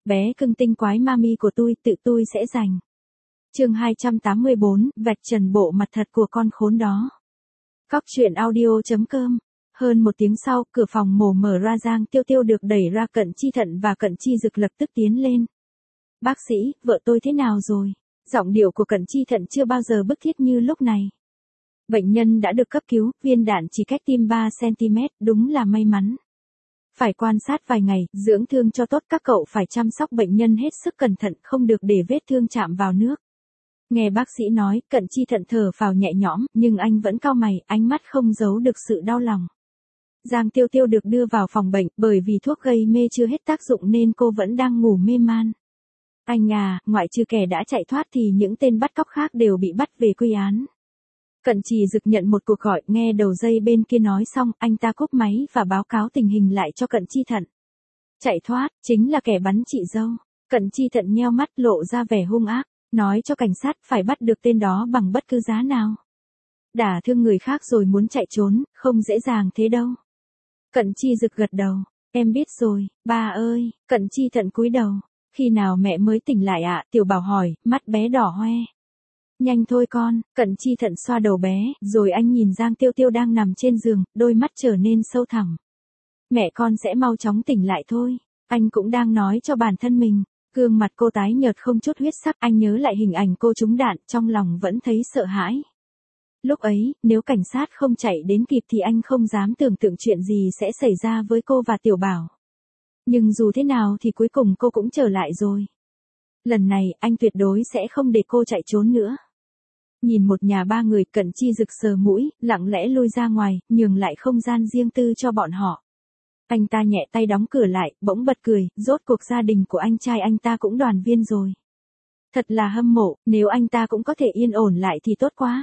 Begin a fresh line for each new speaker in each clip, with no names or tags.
bé cưng tinh quái mami của tự tôi sẽ giành. Chương 284, vạch trần bộ mặt thật của con khốn đó. Cóc truyện audio.com. Hơn một tiếng sau, cửa phòng mổ mở ra, Giang Tiêu Tiêu được đẩy ra, Cận Chi Thận và Cận Chi Dực lập tức tiến lên. Bác sĩ, vợ tôi thế nào rồi? Giọng điệu của Cận Chi Thận chưa bao giờ bức thiết như lúc này. Bệnh nhân đã được cấp cứu, viên đạn chỉ cách tim 3 cm, đúng là may mắn. Phải quan sát vài ngày, dưỡng thương cho tốt, các cậu phải chăm sóc bệnh nhân hết sức cẩn thận, không được để vết thương chạm vào nước. Nghe bác sĩ nói, Cận Chi Thận thở phào nhẹ nhõm, nhưng anh vẫn cau mày, ánh mắt không giấu được sự đau lòng. Giang Tiêu Tiêu được đưa vào phòng bệnh, bởi vì thuốc gây mê chưa hết tác dụng nên cô vẫn đang ngủ mê man. Anh à, ngoại trừ kẻ đã chạy thoát thì những tên bắt cóc khác đều bị bắt về quy án. Cận Chi Dực nhận một cuộc gọi, nghe đầu dây bên kia nói xong, anh ta cúp máy và báo cáo tình hình lại cho Cận Chi Thận. Chạy thoát, chính là kẻ bắn chị dâu. Cận Chi Thận nheo mắt lộ ra vẻ hung ác, nói cho cảnh sát phải bắt được tên đó bằng bất cứ giá nào. Đả thương người khác rồi muốn chạy trốn, không dễ dàng thế đâu. Cận Chi Dực gật đầu, em biết rồi, ba ơi. Cận Chi Thận cúi đầu, khi nào mẹ mới tỉnh lại ạ? Tiểu Bảo hỏi, mắt bé đỏ hoe. Nhanh thôi con. Cận Chi Thận xoa đầu bé, rồi anh nhìn Giang Tiêu Tiêu đang nằm trên giường, đôi mắt trở nên sâu thẳm. Mẹ con sẽ mau chóng tỉnh lại thôi. Anh cũng đang nói cho bản thân mình. Gương mặt cô tái nhợt không chút huyết sắc, anh nhớ lại hình ảnh cô trúng đạn, trong lòng vẫn thấy sợ hãi. Lúc ấy, nếu cảnh sát không chạy đến kịp thì anh không dám tưởng tượng chuyện gì sẽ xảy ra với cô và Tiểu Bảo. Nhưng dù thế nào thì cuối cùng cô cũng trở lại rồi. Lần này, anh tuyệt đối sẽ không để cô chạy trốn nữa. Nhìn một nhà ba người, Cận Chi Dực sờ mũi, lặng lẽ lui ra ngoài, nhường lại không gian riêng tư cho bọn họ. Anh ta nhẹ tay đóng cửa lại, bỗng bật cười, rốt cuộc gia đình của anh trai anh ta cũng đoàn viên rồi. Thật là hâm mộ, nếu anh ta cũng có thể yên ổn lại thì tốt quá.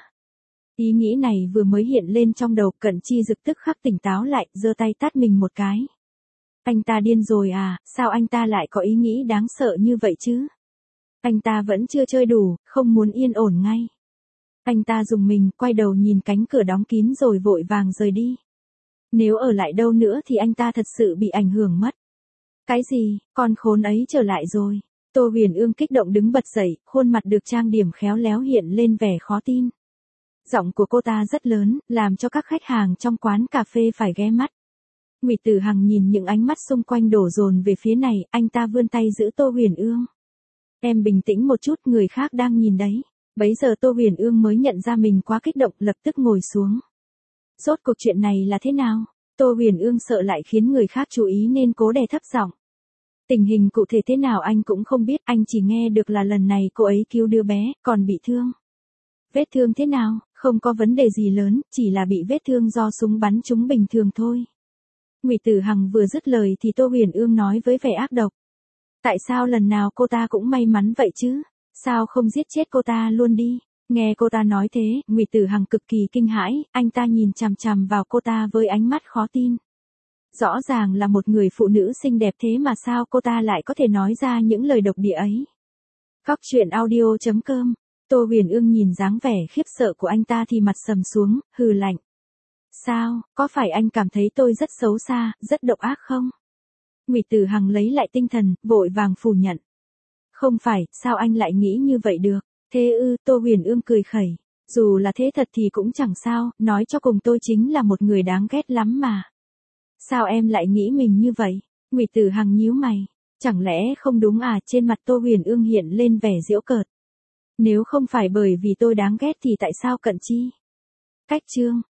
Ý nghĩ này vừa mới hiện lên trong đầu, Cận Chi Dực tức khắc tỉnh táo lại, giơ tay tát mình một cái. Anh ta điên rồi à, sao anh ta lại có ý nghĩ đáng sợ như vậy chứ? Anh ta vẫn chưa chơi đủ, không muốn yên ổn ngay. Anh ta rùng mình, quay đầu nhìn cánh cửa đóng kín rồi vội vàng rời đi. Nếu ở lại đâu nữa thì anh ta thật sự bị ảnh hưởng mất. Cái gì, con khốn ấy trở lại rồi. Tô Huyền Ương kích động đứng bật dậy, khuôn mặt được trang điểm khéo léo hiện lên vẻ khó tin. Giọng của cô ta rất lớn, làm cho các khách hàng trong quán cà phê phải ghé mắt. Ngụy Tử Hằng nhìn những ánh mắt xung quanh đổ dồn về phía này, anh ta vươn tay giữ Tô Huyền Ương. Em bình tĩnh một chút, người khác đang nhìn đấy. Bấy giờ Tô Huyền Ương mới nhận ra mình quá kích động, lập tức ngồi xuống. Rốt cuộc chuyện này là thế nào? Tô Huyền Ương sợ lại khiến người khác chú ý nên cố đè thấp giọng. Tình hình cụ thể thế nào anh cũng không biết, anh chỉ nghe được là lần này cô ấy cứu đứa bé, còn bị thương. Vết thương thế nào? Không có vấn đề gì lớn, chỉ là bị vết thương do súng bắn trúng bình thường thôi. Ngụy Tử Hằng vừa dứt lời thì Tô Huyền Ương nói với vẻ ác độc. Tại sao lần nào cô ta cũng may mắn vậy chứ? Sao không giết chết cô ta luôn đi? Nghe cô ta nói thế, Ngụy Tử Hằng cực kỳ kinh hãi, anh ta nhìn chằm chằm vào cô ta với ánh mắt khó tin. Rõ ràng là một người phụ nữ xinh đẹp thế mà sao cô ta lại có thể nói ra những lời độc địa ấy? Cóc truyện audio.com. Tô Huyền Ương nhìn dáng vẻ khiếp sợ của anh ta thì mặt sầm xuống, hừ lạnh. Sao, có phải anh cảm thấy tôi rất xấu xa, rất độc ác không? Ngụy Tử Hằng lấy lại tinh thần, vội vàng phủ nhận. Không phải, sao anh lại nghĩ như vậy được? Thế ư? Tô Huyền Ương cười khẩy. Dù là thế thật thì cũng chẳng sao, nói cho cùng tôi chính là một người đáng ghét lắm mà. Sao em lại nghĩ mình như vậy? Ngụy Tử Hằng nhíu mày. Chẳng lẽ không đúng à? Trên mặt Tô Huyền Ương hiện lên vẻ giễu cợt. Nếu không phải bởi vì tôi đáng ghét thì tại sao Cận Chi? Cách chương.